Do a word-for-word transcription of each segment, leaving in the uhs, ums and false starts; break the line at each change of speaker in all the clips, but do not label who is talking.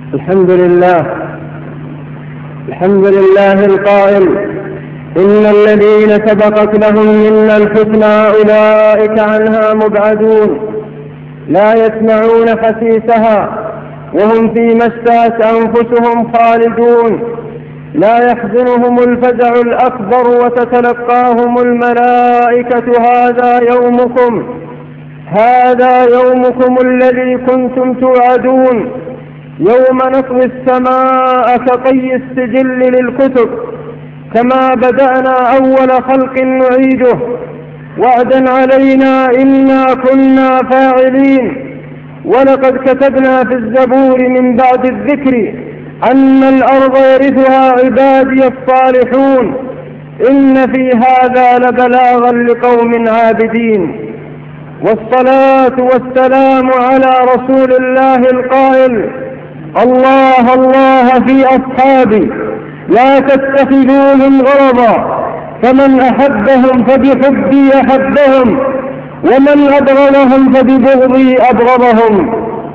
الحمد لله الحمد لله القائل: إن الذين سبقت لهم منا الحسنى أولئك عنها مبعدون لا يسمعون حسيسها وهم فيما اشتهت أنفسهم خالدون لا يحزنهم الفزع الأكبر وتتلقاهم الملائكة: هذا يومكم هذا يومكم الذي كنتم توعدون يوم نطوي السماء كطي السجل للكتب كما بدأنا أول خلق نعيده وعدا علينا إنا كنا فاعلين. ولقد كتبنا في الزبور من بعد الذكر أن الأرض يرثها عبادي الصالحون إن في هذا لبلاغا لقوم عابدين. والصلاة والسلام على رسول الله القائل: الله الله في أصحابي لا تتخذوهم غرضا فمن أحبهم فبحبي أحبهم ومن أبغضهم فببغضي أبغضهم.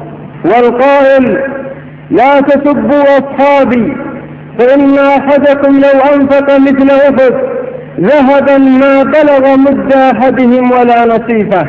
والقائل: لا تسبوا أصحابي فإن أحدكم لو أنفق مثل أحد ذهبا ما بلغ مد أحدهم ولا نصيفه.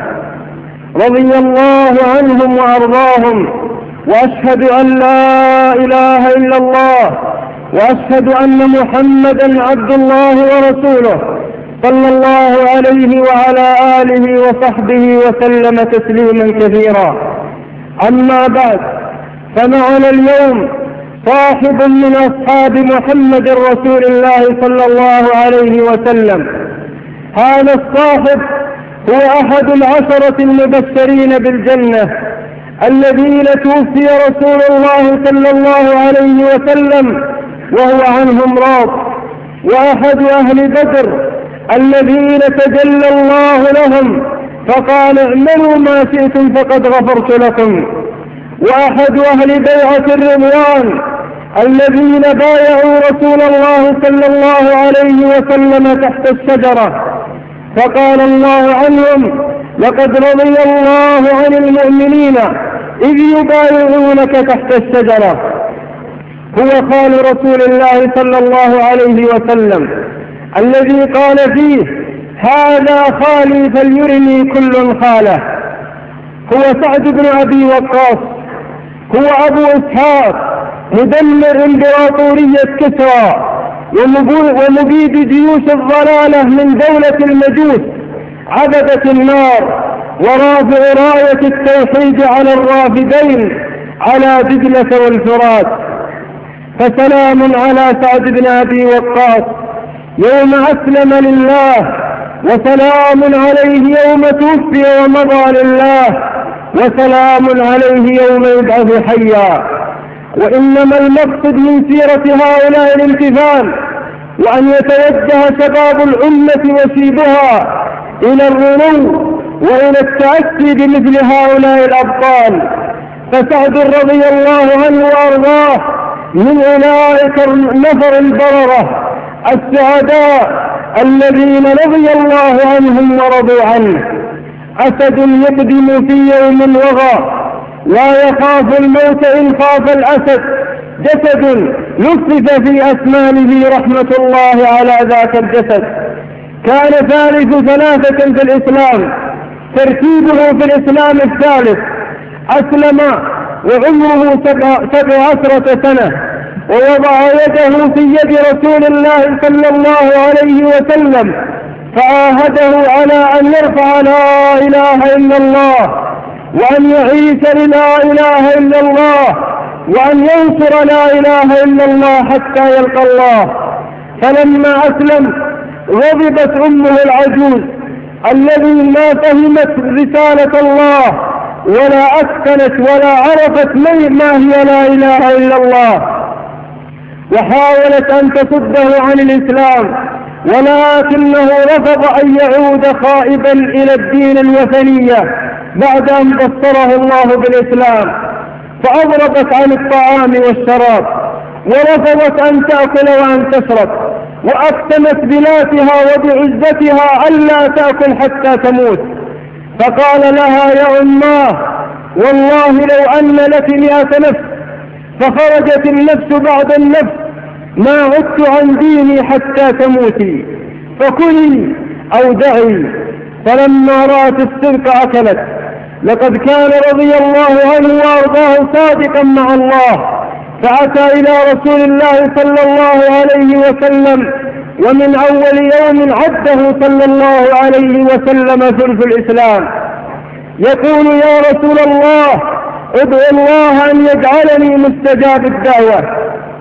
رضي الله عنهم وأرضاهم، وأشهد أن لا إله إلا الله وأشهد أن محمدا عبد الله ورسوله صلى الله عليه وعلى آله وصحبه وسلم تسليما كثيرا. أما بعد، فمعنا اليوم صاحب من أصحاب محمد رسول الله صلى الله عليه وسلم. هذا الصاحب هو أحد العشرة المبشرين بالجنة الذين توفي رسول الله صلى الله عليه وسلم وهو عنهم راض، وأحد أهل بدر الذين تجلى الله لهم فقال: اعملوا ما شئتم فقد غفرت لكم. وأحد أهل بيعة الرضوان الذين بايعوا رسول الله صلى الله عليه وسلم تحت الشجرة فقال الله عنهم: لقد رضي الله عن المؤمنين إذ يبايعونك تحت الشجرة. هو خال رسول الله صلى الله عليه وسلم الذي قال فيه: هذا خالي فليرني كل خاله. هو سعد بن أبي وقاص، هو أبو إسحاق مدمر إمبراطورية كسرى ومبيد جيوش الضلالة من دولة المجوس عبدة النار ورافع راية التوحيد على الرافدين على دجلة والفرات. فسلام على سعد بن أبي وقاص يوم أسلم لله، وسلام عليه يوم توفي ومضى لله، وسلام عليه يوم يبعث حيا. وإنما المقصد من سيرة هؤلاء الامتثال، وأن يتوجه شباب الأمة وشيبها إلى الرنو وإلى التأسي بمثل هؤلاء الأبطال. فسعد رضي الله عنه وأرضاه من أولئك النفر البررة السعداء الذين رضي الله عنهم ورضوا عنه. أسد يقدم في يوم وغى لا يخاف الموت إن خاف الأسد، جسد لفف في أسنانه رحمة الله على ذاك الجسد. كان ثالث ثلاثة في الإسلام، ترتيبه في الإسلام الثالث. أسلم وعمره سبع عشرة سنة، ووضع يده في يد رسول الله صلى الله عليه وسلم فعاهده على أن يرفع لا إله إلا الله، وأن يعيش للا إله إلا الله، وأن ينصر لا إله إلا الله حتى يلقى الله. فلما أسلم غضبت أمه العجوز الذي ما فهمت رسالة الله ولا أسكنت ولا عرفت ما هي لا إله إلا الله، وحاولت أن تصده عن الإسلام، ولكنه رفض أن يعود خائبا إلى الدين الوثنية بعد أن بصره الله بالإسلام. فأضربت عن الطعام والشراب، ورفضت أن تأكل وأن تشرب، وأقسمت بذاتها وبعزتها ألا تأكل حتى تموت. فقال لها: يا أماه، والله لو أن لك مئة نفس فخرجت النفس بعد النفس: ما عدت عن ديني حتى تموتي، فكلي أو دعي. فلما رأت السرق أكلت. لقد كان رضي الله عنه وأرضاه صادقا مع الله، فأتى إلى رسول الله صلى الله عليه وسلم، ومن أول يوم عده صلى الله عليه وسلم ثلث الإسلام، يقول: يا رسول الله، ادعو الله أن يجعلني مستجاب الدعوة،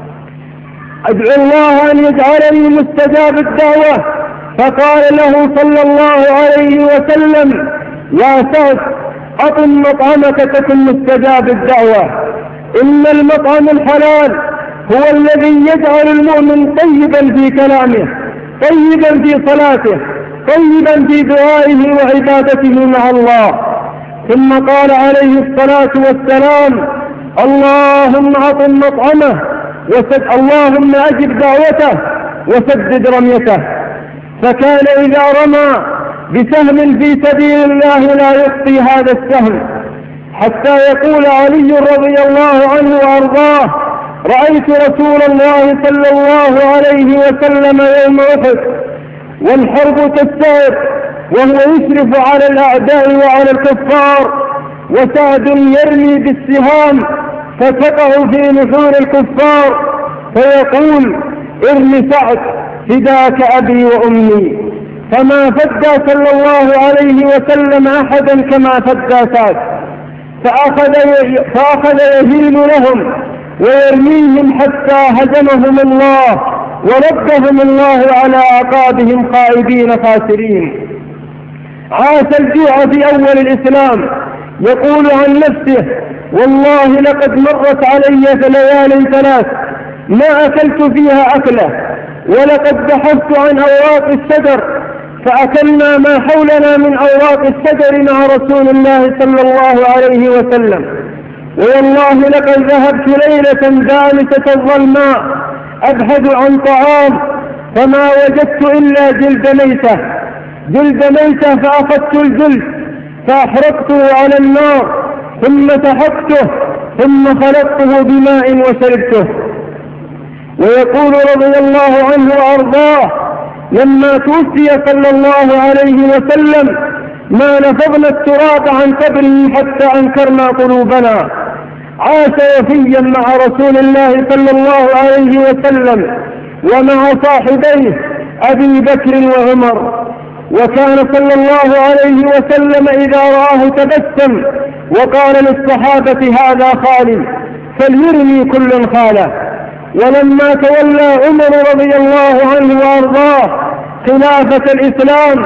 ادعو الله أن يجعلني مستجاب الدعوة. فقال له صلى الله عليه وسلم: يا سعد، أطم مطعمك تكن مستجاب الدعوة. إن المطعم الحلال هو الذي يجعل المؤمن طيبا في كلامه، طيبا في صلاته، طيبا في دعائه وعبادته مع الله. ثم قال عليه الصلاة والسلام: اللهم أطم مطعمه وسد اللهم أجب دعوته وسدد رميته. فكان إذا رمى بسهم في سبيل الله لا يخطي هذا السهم، حتى يقول علي رضي الله عنه وأرضاه: رأيت رسول الله صلى الله عليه وسلم يوم أحد والحرب تستعر وهو يشرف على الأعداء وعلى الكفار، وسعد يرمي بالسهام فتقع في نحور الكفار، فيقول: ارمي سعد فداك أبي وأمي. فما فدى صلى الله عليه وسلم أحدا كما فدى سعد، فأخذ فأخذ يهيل لهم ويرميهم حتى هزمهم الله وردهم الله على أعقابهم خائبين خاسرين. عاش الجوع في أول الإسلام، يقول عن نفسه: والله لقد مرت علي ليال ثلاث ما أكلت فيها أكلة، ولقد بحثت عن أوراق الشجر فأكلنا ما حولنا من أوراق الشجر مع رسول الله صلى الله عليه وسلم. والله لقد ذهبت ليلة دامسة الظلماء أبحث عن طعام فما وجدت إلا جلد ميتة جلد ميتة فأخذت الجلد فأحرقته على النار ثم سحقته ثم خلطته بماء وشربته. ويقول رضي الله عنه وأرضاه: لما توفي صلى الله عليه وسلم ما نفضنا التراب عن قبره حتى أنكرنا قلوبنا. عاش وفيا مع رسول الله صلى الله عليه وسلم ومع صاحبيه أبي بكر وعمر. وكان صلى الله عليه وسلم إذا رآه تبسم وقال للصحابة: هذا خالي فليرمي كل خاله. ولما تولى عمر رضي الله عنه وأرضاه خلافة الإسلام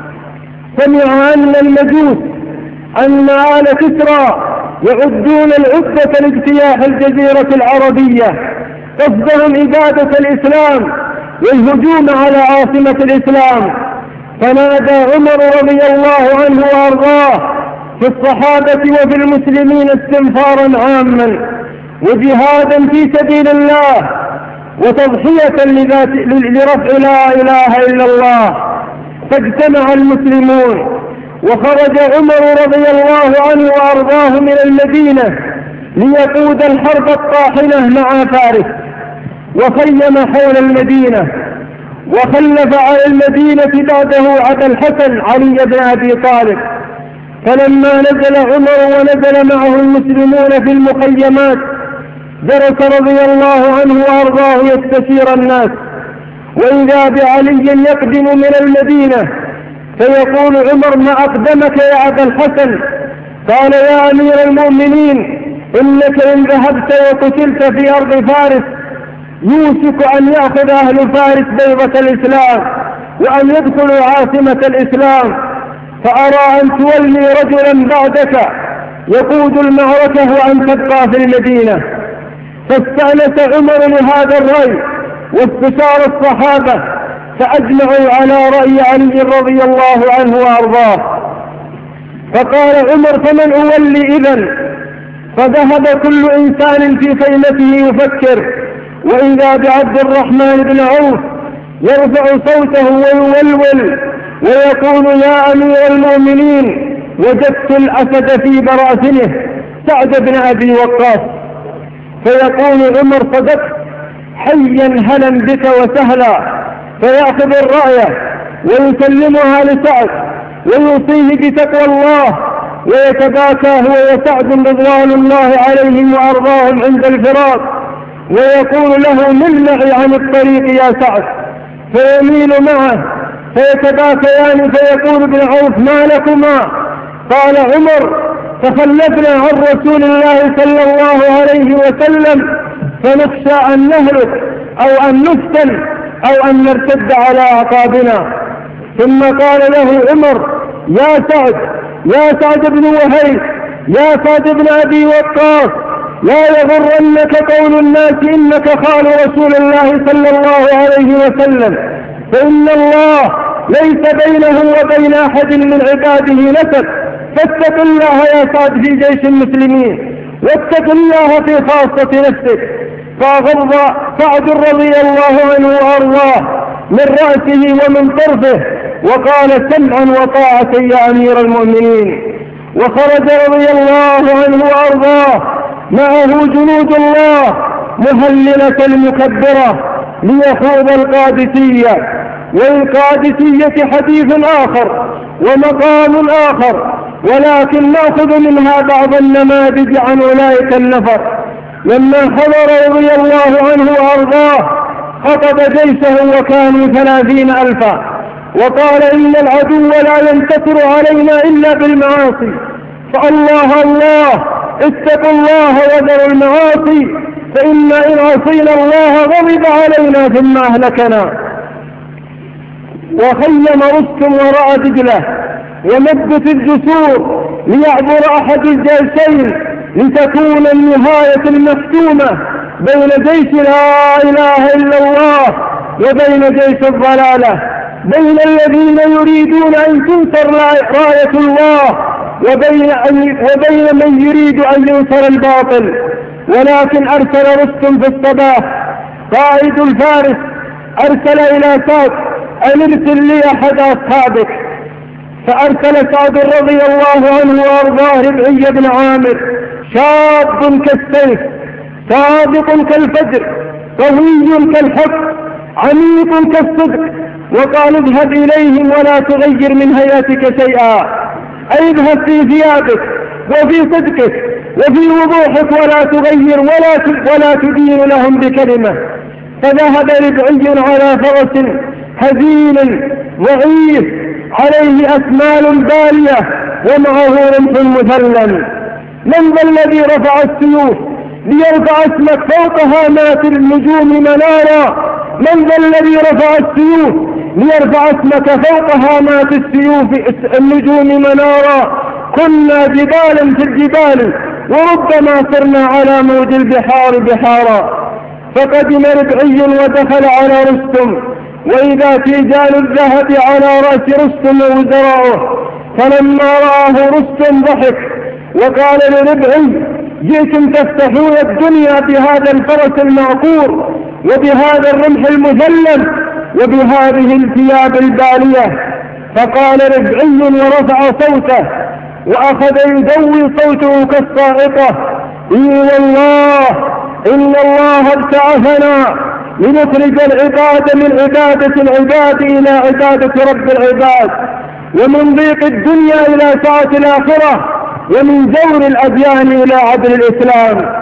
سمع أن المجوس أن آل كسرى يعدون العدة لاجتياح الجزيرة العربية، قصدهم إبادة الإسلام والهجوم على عاصمة الإسلام. فنادى عمر رضي الله عنه وأرضاه في الصحابة وفي المسلمين استنفارا عاما وجهادا في سبيل الله وتضحية لرفع لا إله إلا الله. فاجتمع المسلمون وخرج عمر رضي الله عنه وأرضاه من المدينة ليقود الحرب الطاحنة مع فارس، وخيم حول المدينة وخلف على المدينة بعده أبا الحسن علي بن أبي طالب. فلما نزل عمر ونزل معه المسلمون في المخيمات جلس رضي الله عنه وأرضاه يستشير الناس، وإذا بعلي يقدم من المدينة فيقول عمر: ما أقدمك يا أبا الحسن؟ قال: يا أمير المؤمنين، إنك إن ذهبت وقتلت في أرض فارس يوشك أن يأخذ أهل فارس بيضة الإسلام وأن يدخلوا عاصمة الإسلام، فأرى أن تولي رجلا بعدك يقود المعركة وأن تبقى في المدينة. فاستأنس عمر لهذا الرأي واستشار الصحابة فأجمعوا على رأي علي رضي الله عنه وأرضاه. فقال عمر: فمن أولي إذن؟ فذهب كل إنسان في خيمته يفكر، وإذا بعبد الرحمن بن عوف يرفع صوته ويولول ويقول: يا أمير المؤمنين، وجدت الأسد في براثنه سعد بن أبي وقاص. فيقول عمر صدقت حيا هلا بك وسهلا، فيأخذ الراية ويسلمها لسعد ويوصيه بتقوى الله، ويتباكى هو وسعد رضوان الله عليهم وأرضاهم عند الفراق، ويقول له مل معي عن الطريق يا سعد، فيميل معه فيتباكيان، فيقول ابن عوف ما لكما؟ قال عمر تخلفنا عن رسول الله صلى الله عليه وسلم فنخشى أن نهلك أو أن نفتن أو أن نرتد على أعقابنا. ثم قال له عمر يا سعد يا سعد بن وهيب يا سعد بن أبي وقاص، لا يغرنك قول الناس إنك خال رسول الله صلى الله عليه وسلم، فإن الله ليس بينه وبين أحد من عباده نسب، فاتق الله يا سعد في جيش المسلمين، واتق الله في خاصة نفسك. فغض سعد رضي الله عنه وأرضاه من رأسه ومن طرفه وقال سمعا وطاعة يا أمير المؤمنين. وخرج رضي الله عنه وأرضاه معه جنود الله مهللة المكبرة ليخوض القادسية. والقادسية حديث آخر ومقام آخر، ولكن نأخذ منها بعض النماذج عن أولئك النفر. لما حضر رضي الله عنه وأرضاه خطب جيشه وكانوا ثلاثين ألفا، وقال إن العدو لا ينتصر علينا إلا بالمعاصي، فالله الله اتقوا الله وذروا المعاصي، فإن إن عصينا الله غضب علينا ثم أهلكنا. وخيم رستم وراء دجلة ومدت الجسور ليعبر أحد الجيشين لتكون النهاية المحتومة بين جيش لا إله إلا الله وبين جيش الضلالة، بين الذين يريدون أن تنصر راية الله وبين, وبين من يريد أن ينصر الباطل. ولكن أرسل رستم في الصباح قائد الفارس أرسل إلى سعد أن ارسل لي أحد أصحابك، فأرسل سعد رضي الله عنه وأرضاه ربعي بن عامر، شاب كالسيف صادق كالفجر قوي كالحق عميق كالصدق، وقال اذهب إليهم ولا تغير من هيئتك شيئا، أي اذهب في ثيابك وفي صدقك وفي وضوحك ولا تغير ولا ولا تدين لهم بكلمة. فذهب ربعي على فرس هزيل ضعيف عليه أسمال بالية ومعه رمح مثلم. من ذا الذي رفع السيوف ليرفع اسمك فوق هامات النجوم منارا؟ من ذا الذي رفع السيوف ليرفع اسمك فوق هامات السيوف النجوم منارا؟ كنا جبالا في الجبال وربما صرنا على موج البحار بحارا. فقدم ربعي ودخل على رستم، وإذا تيجان الذهب على رأس رستم ووزراؤه. فلما رآه رستم ضحك وقال لربعي جئتم تفتحون الدنيا بهذا الفرس المعقور وبهذا الرمح المثلم وبهذه الثياب البالية. فقال ربعي ورفع صوته وأخذ يدوي صوته كالصاعقة: إي والله إن الله ابتعثنا لنخرج العباد من عبادة العباد إلى عبادة رب العباد، ومن ضيق الدنيا إلى سعة الآخرة، ومن جور الأديان إلى عدل الإسلام.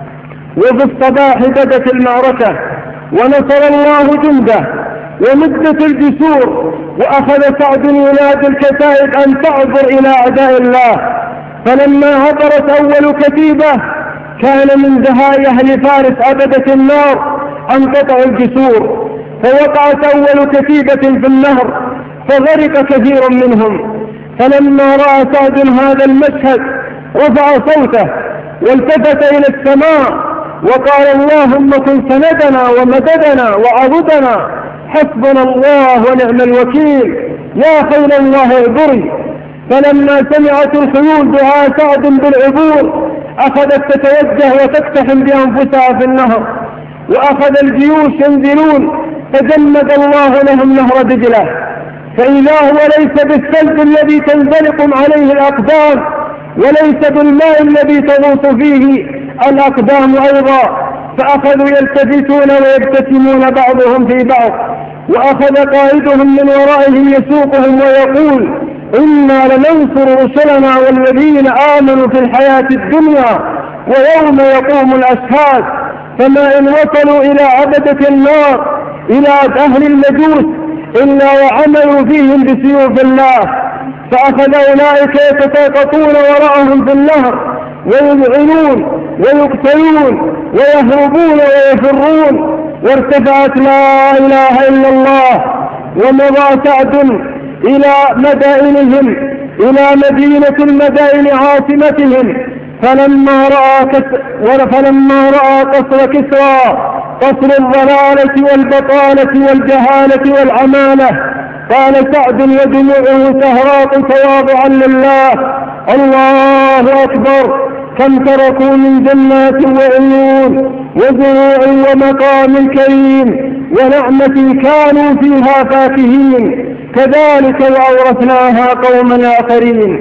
وفي الصباح بدت المعركة ونصر الله جنده ومدت الجسور، وأخذ سعد ينادي الكتائب أن تعبر إلى أعداء الله. فلما عبرت أول كتيبة كان من دهاء أهل فارس أبدة النار أن قطعوا الجسور، فوقعت أول كتيبة في النهر فغرق كثير منهم. فلما رأى سعد هذا المشهد رفع صوته والتفت إلى السماء وقال: اللهم كن سندنا ومددنا وعضدنا، حسبنا الله ونعم الوكيل، يا خيل الله اعبري. فلما سمعت الخيول دعاء سعد بالعبور أخذت تتوجه وتقتحم بأنفسها في النهر، وأخذ الجيوش ينزلون فجمد الله لهم نهر دجلة، فإذا هو ليس بالثلج الذي تنزلق عليه الأقدام، وليس بالماء الذي تغوص فيه الأقدام أيضا، فأخذوا يلتفتون ويبتسمون بعضهم في بعض، وأخذ قائدهم من ورائهم يسوقهم ويقول: إنا لننصر رسلنا والذين آمنوا في الحياة الدنيا ويوم يقوم الأشهاد. فما إن وصلوا إلى عبدة النار، إلى أهل المجوس، إلا وعملوا فيهم بسيوف الله. فأخذ أولئك يتساقطون وراءهم في النهر ويذعنون ويقتلون ويهربون ويفرون، وارتفعت لا إله إلا الله. ومضى سعد إلى مدائنهم، إلى مدينة المدائن عاصمتهم، فلما رأى كسر فلما رأى قصر كسرى، قصر الضلالة والبطالة والجهالة والعمالة، قال سعد ودموعه تهراق تواضعا لله: الله أكبر، كم تركوا من جنات وعيون وزروع ومقام كريم ونعمة كانوا فيها فاكهين، كذلك وأورثناها قوما آخرين.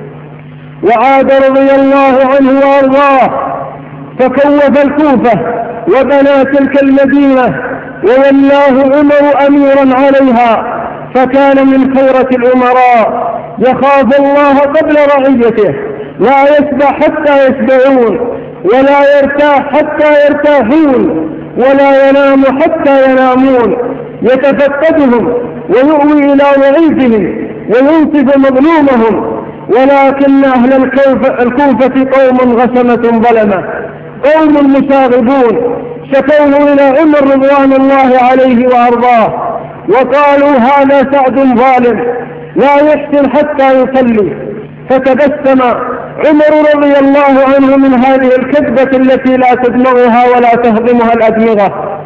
وعاد رضي الله عنه وأرضاه فكوف الكوفة وبنى تلك المدينة، وولاه عمر أميرا عليها، فكان من خيرة الأمراء، يخاف الله قبل رعيته، لا يشبع حتى يشبعون، ولا يرتاح حتى يرتاحون، ولا ينام حتى ينامون، يتفقدهم ويؤوي إلى ضعيفهم وينصف مظلومهم. ولكن أهل الكوفة قوم غشمة ظلمة، قوم مشاغبون، شكوه إلى عمر رضوان الله عليه وأرضاه وقالوا: هذا سعد ظالم لا يحسن حتى يصلي. فتبسم عمر رضي الله عنه من هذه الكذبة التي لا تدمغها ولا تهضمها الأدمغة،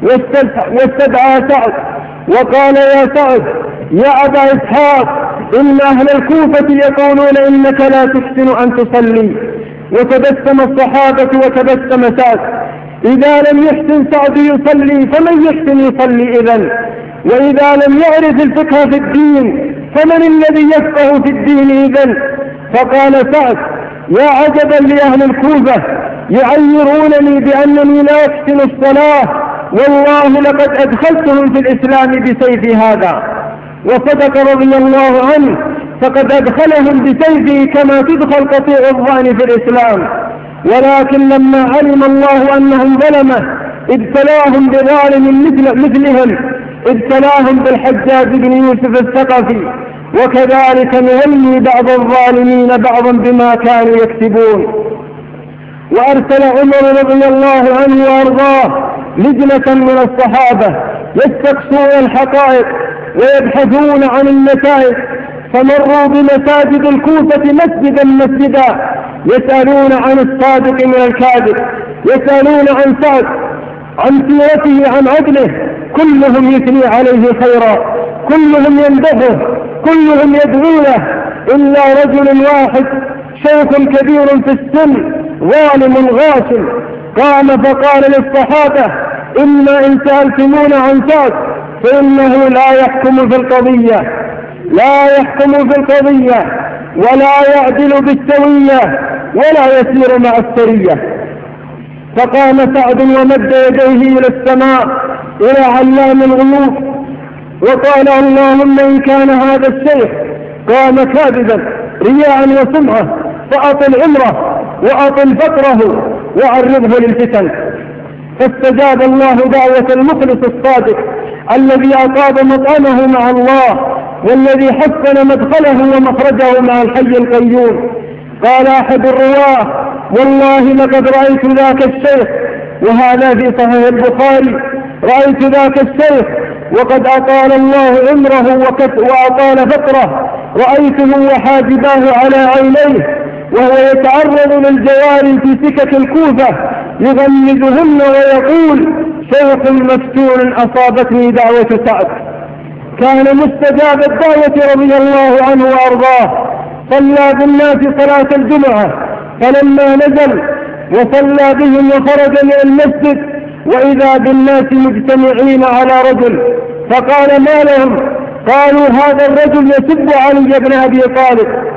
واستدعى سعد وقال: يا سعد يا أبا إسحاق، إن أهل الكوفة يقولون إنك لا تحسن أن تصلي. وتبسم الصحابة وتبسم سعد: إذا لم يحسن سعد يصلي فمن يحسن يصلي إذن؟ وإذا لم يعرف الفقه في الدين فمن الذي يفقه في الدين إذن؟ فقال سعد: يا عجبا لأهل الكوفة، يعيرونني بأنني لا أحسن الصلاة، والله لقد أدخلتهم في الإسلام بسيف هذا. وصدق رضي الله عنه، فقد أدخلهم بسيفه كما تدخل قطيع الظأن في الإسلام. ولكن لما علم الله أنهم ظلمة ابتلاهم بظالم مثل مثلهم، ابتلاهم بالحجاج بن يوسف الثقفي، وكذلك نولي بعض الظالمين بعضا بما كانوا يكسبون. وأرسل عمر رضي الله عنه وأرضاه لجنة من الصحابة يستقصون الحقائق ويبحثون عن النتائج، فمروا بمساجد الكوفة مسجدا مسجدا يسألون عن الصادق من الكاذب، يسألون عن سعد، عن سيرته، عن عدله، كلهم يثني عليه خيرا، كلهم يمدحه، كلهم يدعو له، إلا رجل واحد شيخ كبير في السن ظالم غاشم قام فقال للصحابة: إما إن سألتمون عن سعد فإنه لا يحكم في القضية، لا يحكم في القضية ولا يعدل بالسوية ولا يسير مع السرية. فقام سعد ومد يديه إلى السماء إلى علام الغيوب وقال: اللهم إن كان هذا الشيخ قام كاذبا رياء وسمعة فأطل عمره وأطل فقره وعرضه للفتن. فاستجاب الله دعوة المخلص الصادق الذي أطاب مطعمه مع الله، والذي حسن مدخله ومخرجه مع الحي القيوم. قال أحد الرواه: والله لقد رأيت ذاك الشيخ، وهذا في صحيح البخاري، رأيت ذاك الشيخ وقد أطال الله عمره وأطال فقره، رأيته وحاجباه على عينيه وهو يتعرض للجواري في سكك الكوفة يغمزهن ويقول: شيخ مفتون أصابتني دعوة سعد. كان مستجاب الدعوة رضي الله عنه وأرضاه. صلى بالناس صلاة الجمعة، فلما نزل وصلى بهم وخرج من المسجد وإذا بالناس مجتمعين على رجل، فقال: ما لهم؟ قالوا: هذا الرجل يسب علي بن أبي طالب.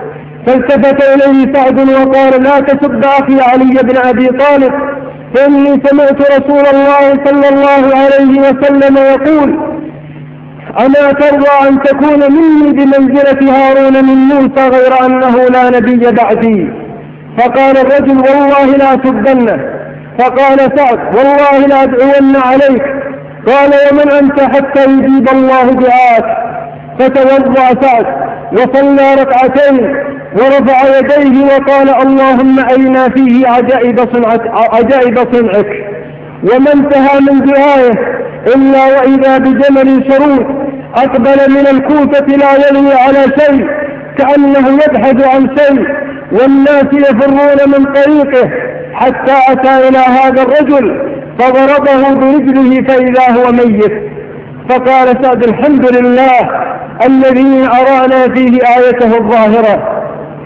فالتفت إليه سعد وقال: لا تسب أخي علي بن أبي طالب، فإني سمعت رسول الله صلى الله عليه وسلم يقول: أما ترضى أن تكون مني بمنزلة هارون من موسى غير أنه لا نبي بعدي؟ فقال الرجل: والله لا أسبنه. فقال سعد: والله لا أدعون عليك. قال: ومن أنت حتى يجيب الله دعاك؟ فتوضأ سعد وصلى ركعتين ورفع يديه وقال: اللهم أرنا فيه عجائب عجائب صنعك. وما انتهى من دعائه إلا وإذا بجمل شرود أقبل من الكوفة لا يلوي على شيء كأنه يبحث عن شيء، والناس يفرون من طريقه، حتى أتى إلى هذا الرجل فضربه برجله فإذا هو ميت. فقال سعد: الحمد لله الذي أرانا فيه آيته الظاهرة.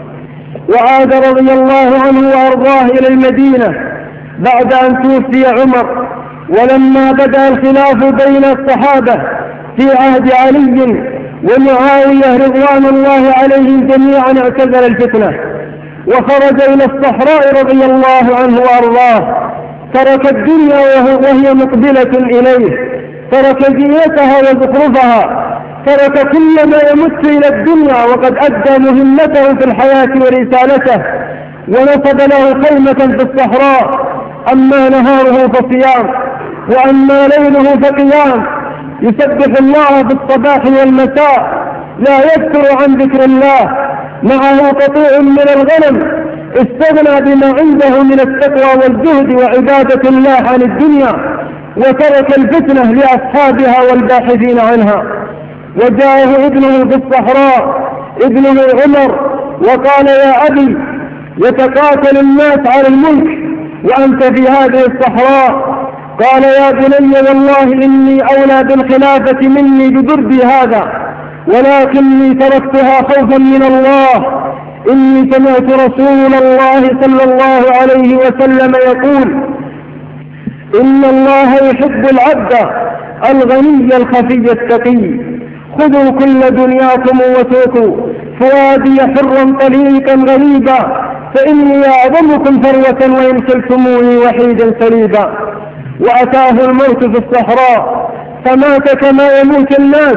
وعاد رضي الله عنه وأرضاه إلى المدينة بعد أن توفي عمر، ولما بدأ الخلاف بين الصحابة في عهد علي ومعاوية رضوان الله عليهم جميعا اعتزل الفتنة وخرج إلى الصحراء رضي الله عنه وأرضاه. ترك الدنيا وهي مقبلة إليه، ترك زينتها وزخرفها، ترك كل ما يمت إلى الدنيا وقد أدى مهمته في الحياة ورسالته، ونصب له خيمة في الصحراء. أما نهاره فصيام، وأما ليله فقيام، يسبح الله في الصباح والمساء، لا يذكر عن ذكر الله. معه قطيع من الغنم استغنى بما عنده من التقوى والزهد وعبادة الله عن الدنيا، وترك الفتنة لأصحابها والباحثين عنها. وجاءه ابنه في الصحراء ابنه عمر وقال: يا أبي، يتقاتل الناس على الملك وأنت في هذه الصحراء. قال: يا بني، والله إني أولى بالخلافة مني بضربي هذا، ولكني تركتها خوفا من الله. إني سمعت رسول الله صلى الله عليه وسلم يقول: إن الله يحب العبد الغني الخفي التقي. خذوا كل دنياكم وتركوا فؤادي حرا طليقا غريبا، فإني أعظمكم ثروة وإن كلتموني وحيدا سليبا. وأتاه الموت في الصحراء فمات كما يموت الناس،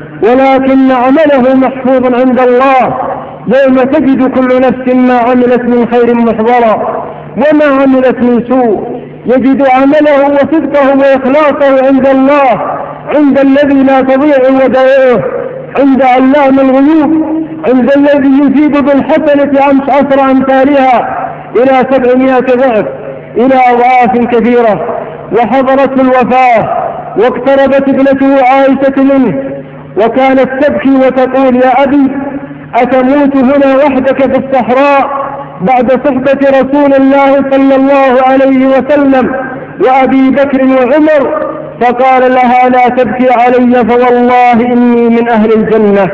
ولكن عمله محفوظ عند الله. يوم تجد كل نفس ما عملت من خير محضرا وما عملت من سوء، يجد عمله وصدقه وإخلاصه عند الله، عند الذي لا تضيع ودائعه، عند علام الغيوب، عند الذي يزيد بالحسنة عشر أمثالها إلى سبعمائة ضعف، إلى أضعاف كثيرة. وحضرت الوفاة واقتربت ابنته عائشة منه، وكانت تبكي وتقول: يا أبي، أتموت هنا وحدك في الصحراء بعد صحبة رسول الله صلى الله عليه وسلم وأبي بكر وعمر؟ فقال لها: لا تبكي علي، فوالله إني من أهل الجنة،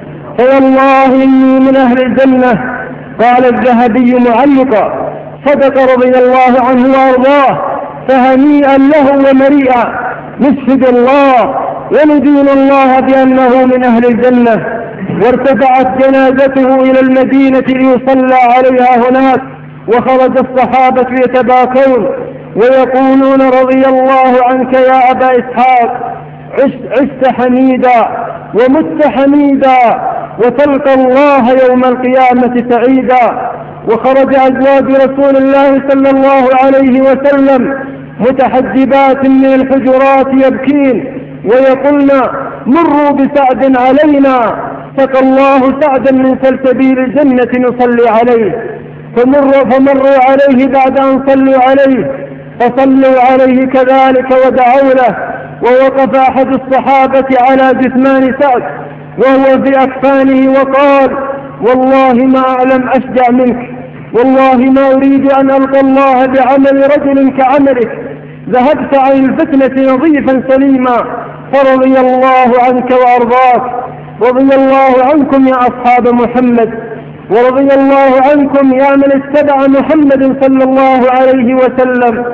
فوالله إني من أهل الجنة. قال الذهبي معلقا: صدق رضي الله عنه وأرضاه، فهنيئا له ومريئا، نشهد الله وندين الله بأنه من أهل الجنة. وارتفعت جنازته إلى المدينة ليصلى عليها هناك، وخرج الصحابة يتباكون ويقولون: رضي الله عنك يا أبا إسحاق، عشت حميدا ومت حميدا، وتلقى الله يوم القيامة سعيدا. وخرج أزواج رسول الله صلى الله عليه وسلم متحجبات من الحجرات يبكين ويقولن: مروا بسعد علينا، سقى الله سعدا من سلسبيل الجنة نصلي عليه. فمروا, فمروا عليه بعد أن صلوا عليه فصلوا عليه كذلك ودعوا له. ووقف أحد الصحابة على جثمان سعد وهو في أكفانه وقال: والله ما أعلم أشجع منك، والله ما أريد أن ألقى الله بعمل رجل كعملك، ذهبت عن الفتنة نظيفا سليما، فرضي الله عنك وأرضاك. رضي الله عنكم يا أصحاب محمد، ورضي الله عنكم يا من اتبع محمد صلى الله عليه وسلم.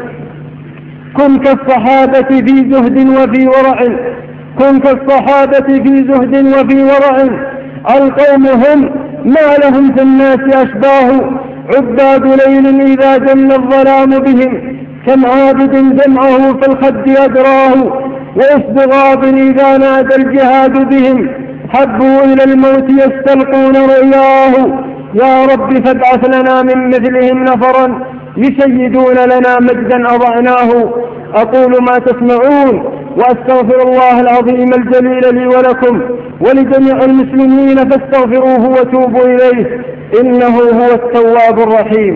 كن كالصحابة في زهد وفي ورع، كن كالصحابة في زهد وفي ورع. القوم هم ما لهم في الناس أشباه، عباد ليل إذا جن الظلام بهم، كم عابد جمعه في الخد أدراه، وإصبغاب إذا نادى الجهاد بهم، حبوا إلى الموت يستلقون رؤياه. يا رب فابعث لنا من مثلهم نفرا، يشيدون لنا مجدا أضعناه. أقول ما تسمعون، وأستغفر الله العظيم الجليل لي ولكم ولجميع المسلمين، فاستغفروه وتوبوا إليه، إنه هو التواب الرحيم.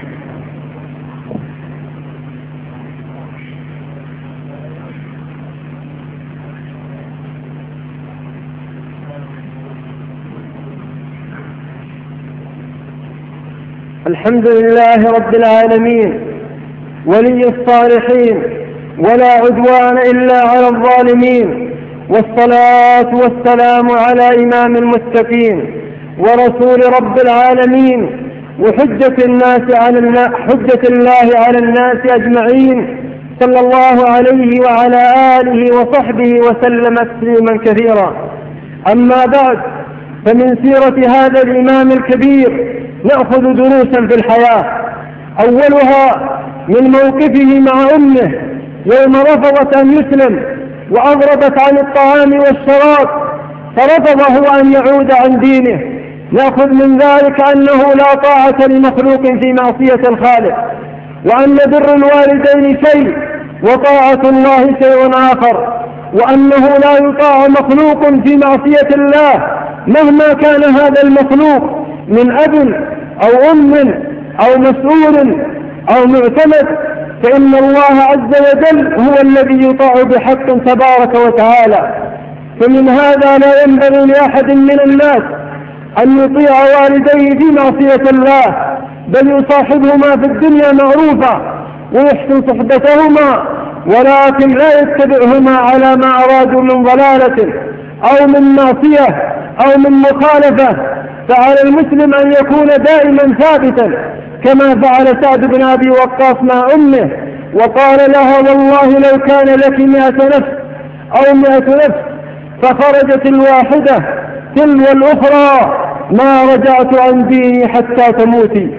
الحمد لله رب العالمين، ولي الصالحين، ولا عدوان إلا على الظالمين، والصلاة والسلام على إمام المتقين ورسول رب العالمين، وحجة الناس على الناس حجة الله على الناس أجمعين، صلى الله عليه وعلى آله وصحبه وسلم تسليما كثيرا. أما بعد، فمن سيرة هذا الإمام الكبير نأخذ دروسا في الحياة، أولها من موقفه مع أمه يوم رفضت أن يسلم وأضربت عن الطعام والشراب، فرفضه أن يعود عن دينه. نأخذ من ذلك أنه لا طاعة لمخلوق في معصية الخالق، وأن بر الوالدين شيء وطاعة الله شيء آخر، وأنه لا يطاع مخلوق في معصية الله مهما كان هذا المخلوق من أب أو أم أو مسؤول أو معتمد، فإن الله عز وجل هو الذي يطاع بحق تبارك وتعالى. فمن هذا لا ينبغي لأحد من الناس أن يطيع والديه في معصية الله، بل يصاحبهما في الدنيا معروفا ويحسن صحبتهما، ولكن لا يتبعهما على ما أرادوا من ضلالة أو من معصية أو من مخالفة. فعلى المسلم أن يكون دائما ثابتا، كما فعل سعد بن أبي وقاص مع أمه، وقال لها: والله لو كان لك مئة نفس أو مئة نفس فخرجت الواحدة تلو الأخرى ما رجعت عن ديني حتى تموتي.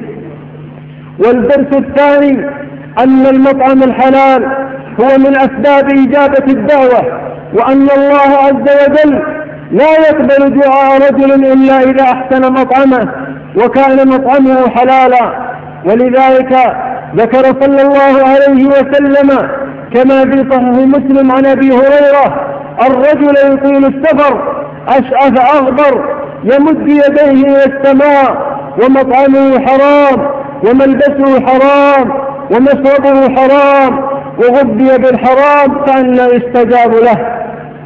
والدرس الثاني أن المطعم الحلال هو من أسباب إجابة الدعوة، وأن الله عز وجل لا يقبل دعاء رجل إلا إذا أحسن مطعمه وكان مطعمه حلالا. ولذلك ذكر صلى الله عليه وسلم كما في صحيح مسلم عن أبي هريرة: الرجل يطيل السفر أشعث أغبر يمد يديه إلى السماء ومطعمه حرام وملبسه حرام ومشربه حرام وغذي بالحرام، فأنى يستجاب له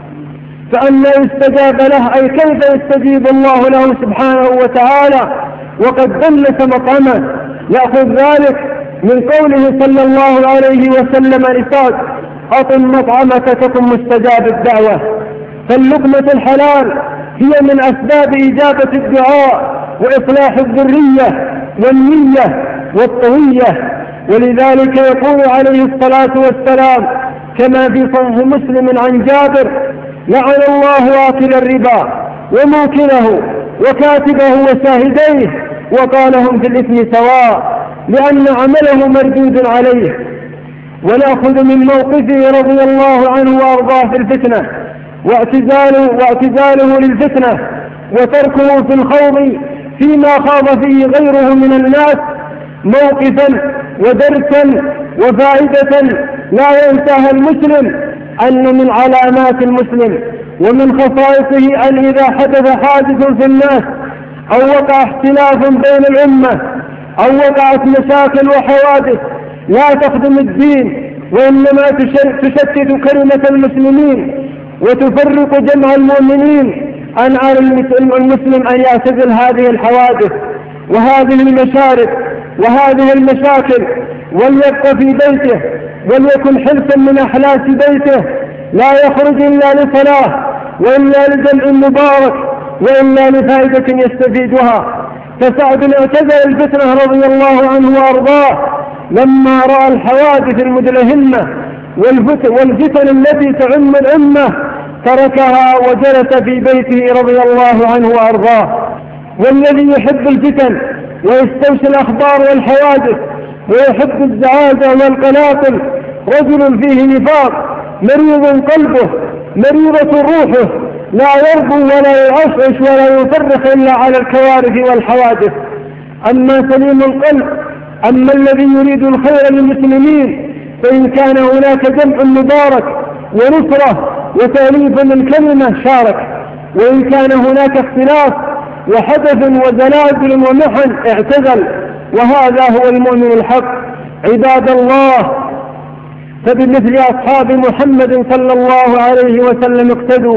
فأنى يستجاب له أي كيف يستجيب الله له سبحانه وتعالى وقد دنس مطعمه. يأخذ ذلك من قوله صلى الله عليه وسلم لسعد: أطم مطعمك تكن مستجاب الدعوة. فاللقمة الحلال هي من أسباب إجابة الدعاء وإصلاح الذرية والنية والطوية. ولذلك يقول عليه الصلاة والسلام كما في صحيح مسلم عن جابر: لعن الله آكل الربا وموكله وكاتبه وشاهديه وقالهم في الإثم سواء، لأن عمله مردود عليه. ونأخذ من موقفه رضي الله عنه وأرضاه في الفتنة واعتزاله, واعتزاله للفتنة وتركه في الخوض فيما خاض فيه غيره من الناس موقفا ودرسا وفائدة لا ينساها المسلم، أن من علامات المسلم ومن خصائصه أن إذا حدث حادث في الناس أو وقع اختلاف بين الأمة أو وقعت مشاكل وحوادث لا تخدم الدين وإنما تشتت كلمة المسلمين وتفرق جمع المؤمنين، أن على المسلم أن يعتزل هذه الحوادث وهذه المشارك وهذه المشاكل، وليبقى في بيته وليكن حرصا من أحلاس بيته، لا يخرج إلا لصلاة وإلا لجمع مبارك وإلا لفائدة يستفيدها. فسعد اعتزل الفتنة رضي الله عنه وأرضاه لما رأى الحوادث المدلهمة والفتن التي تعم الأمة، تركها وجلس في بيته رضي الله عنه وأرضاه. والذي يحب الفتن ويستوشي الأخبار والحوادث ويحب الزعازع والقناطل رجل فيه نفاق مريض قلبه مريضة روحه لا يربو ولا يعشعش ولا يفرخ إلا على الكوارث والحوادث. أما سليم القلب، أما الذي يريد الخير للمسلمين، فإن كان هناك جمع مبارك ونصرة وتأليف للكلمة شارك، وإن كان هناك اختلاف وحدث وزلازل ومحن اعتزل، وهذا هو المؤمن الحق. عباد الله، فبمثل أصحاب محمد صلى الله عليه وسلم اقتدوا،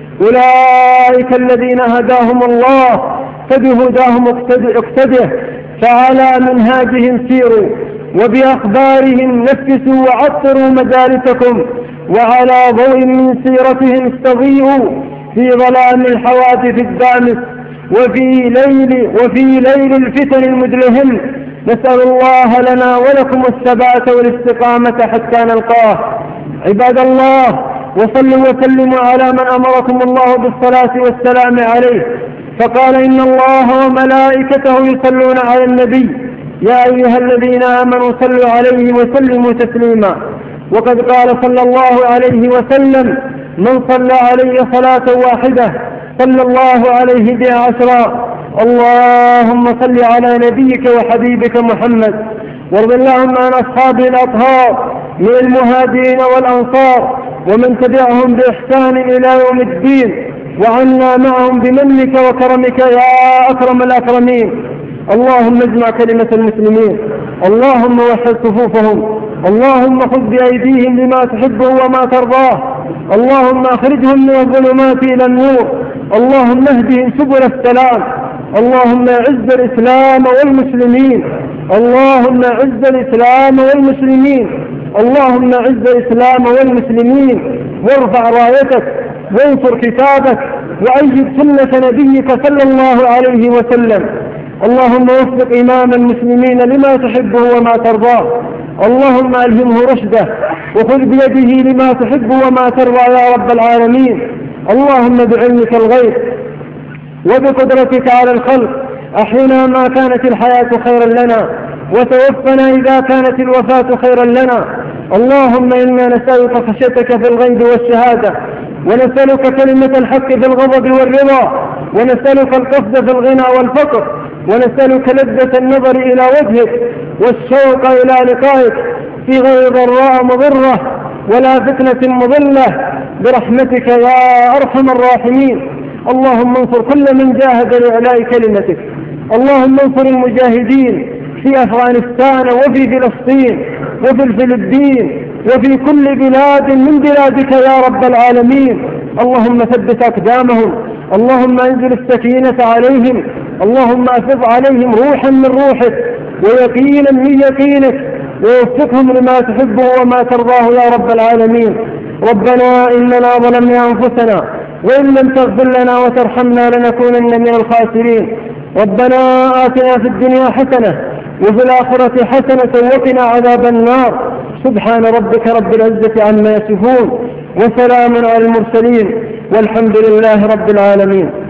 أولئك الذين هداهم الله فبهداهم اقتده، فعلى منهاجهم سيروا وبأخبارهم نفسوا وعطروا مجالسكم، وعلى ضوء من سيرتهم استضيئوا في ظلام الحوادث الدامس وفي ليل وفي ليل الفتن المدلهم. نسأل الله لنا ولكم الثبات والاستقامة حتى نلقاه. عباد الله، وصلوا وسلموا على من أمركم الله بالصلاة والسلام عليه، فقال إن الله وملائكته يصلون على النبي يا أيها الذين آمنوا صلوا عليه وسلموا تسليما. وقد قال صلى الله عليه وسلم من صلى عليه صلاة واحدة صلى الله عليه بها عشرا. اللهم صل على نبيك وحبيبك محمد، وارض اللهم عن أصحابه الأطهار من المهاجرين والأنصار ومن تبعهم بإحسان إلى يوم الدين، وعنا معهم بمنك وكرمك يا أكرم الأكرمين. اللهم اجمع كلمة المسلمين، اللهم وحد صفوفهم، اللهم خذ بأيديهم لما تحبه وما ترضاه، اللهم أخرجهم من الظلمات إلى النور، اللهم اهدهم سبل السلام، اللهم اعز الإسلام والمسلمين، اللهم اعز الإسلام والمسلمين، اللهم اعز الإسلام والمسلمين، وارفع رايتك وانصر كتابك وأيد سنة نبيك صلى الله عليه وسلم. اللهم وفق إمام المسلمين لما تحبه وما ترضاه، اللهم ألهمه رشده وخذ بيده لما تحب وما ترضى يا رب العالمين. اللهم بعلمك الغيب وبقدرتك على الخلق أحينا ما كانت الحياة خيرا لنا، وتوفنا إذا كانت الوفاة خيرا لنا. اللهم إنا نسألك خشيتك في الغيب والشهادة، ونسألك كلمة الحق في الغضب والرضا، ونسألك القصد في الغنى والفقر، ونسألك لذة النظر إلى وجهك والشوق إلى لقائك في غير ضراء مضرة ولا فتنة مضلة برحمتك يا أرحم الراحمين. اللهم انصر كل من جاهد لإعلاء كلمتك، اللهم انصر المجاهدين في أفغانستان وفي فلسطين وفي الفلبين وفي كل بلاد من بلادك يا رب العالمين. اللهم ثبت أقدامهم، اللهم انزل السكينة عليهم، اللهم أفض عليهم روحا من روحك ويقينا من يقينك، ووفقهم لما تحبه وما ترضاه يا رب العالمين. ربنا إننا ظلمنا أنفسنا وإن لم تغفر لنا وترحمنا لنكونن من الخاسرين. ربنا آتنا في الدنيا حسنة وفي الآخرة حسنة وقنا عذاب النار. سبحان ربك رب العزة عما يصفون، وسلام على المرسلين، والحمد لله رب العالمين.